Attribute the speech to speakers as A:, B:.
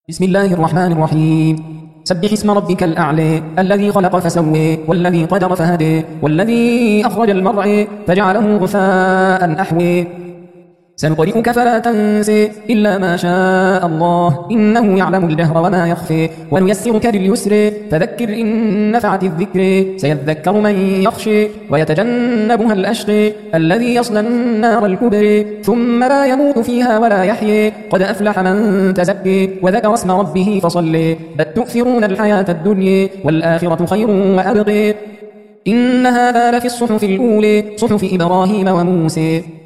A: بسم الله الرحمن الرحيم. سبح اسم ربك الأعلى الذي خلق فسوى والذي قدر فهدى والذي أخرج المرعى فجعله غثاء أحوى سنقرئك فلا تنسى إلا ما شاء الله إنه يعلم الجهر وما يخفى ونيسرك لليسر فذكر إن نفعت الذكر سيذكر من يخشى ويتجنبها الأشقى الذي يصلى النار الكبرى ثم لا يموت فيها ولا يحيى قد أفلح من تزكى وذكر اسم ربه فصلى بل تؤثرون الحياة الدنيا والآخرة خير وأبقى إن هذا لفي الصحف الأولى صحف إبراهيم وموسى.